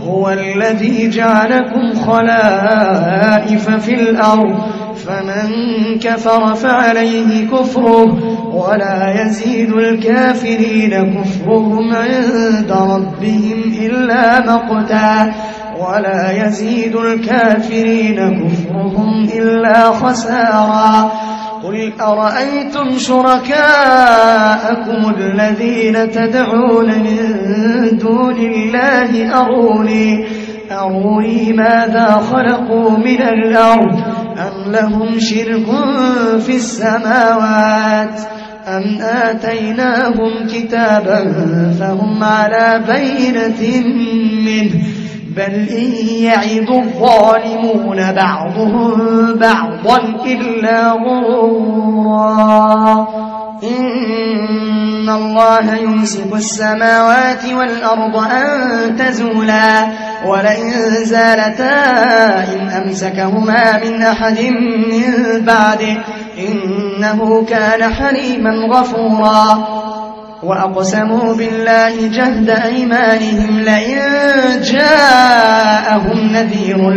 هو الذي جعلكم خلائف في الأرض فمن كفر فعليه كفره ولا يزيد الكافرين كفرهم عند ربهم إلا مقتا ولا يزيد الكافرين كفرهم إلا خسارا قل أرأيتم شركاءكم الذين تدعون من دون الله أروني ماذا خلقوا من الأرض أم لهم شرك في السماوات أم آتيناهم كتابا فهم على بينة منه بل إن يعد الظالمون بعضهم بعضا إلا غرورا إن الله يمسك السماوات والأرض أن تزولا ولئن زالتا إن أمسكهما من أحد من بعده إنه كان حليما غفورا وأقسموا بالله جهد أيمانهم لئن جاءهم نذير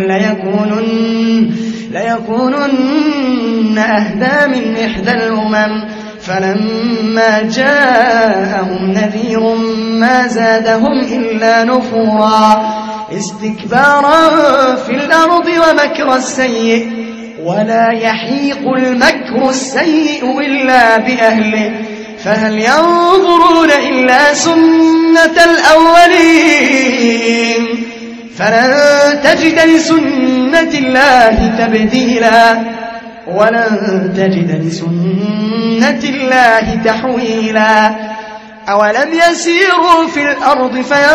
ليكونن أهدى من إحدى الأمم فلما جاءهم نذير ما زادهم إلا نفورا استكبارا في الأرض ومكر السيء ولا يحيق المكر السيء إلا بأهله فهل ينظرون إلا سنة الأولين فلن تجد لسنة الله تبديلا ولن تجد لسنة الله تحويلا أولم يسيروا في الأرض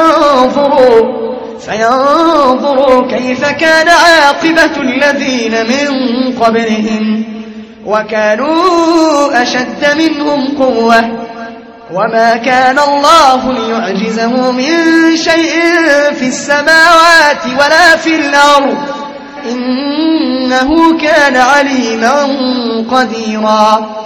فينظروا كيف كان عاقبة الذين من قبلهم وكانوا أشد منهم قوة وما كان الله ليعجزه من شيء في السماوات ولا في الأرض إنه كان عليما قديرا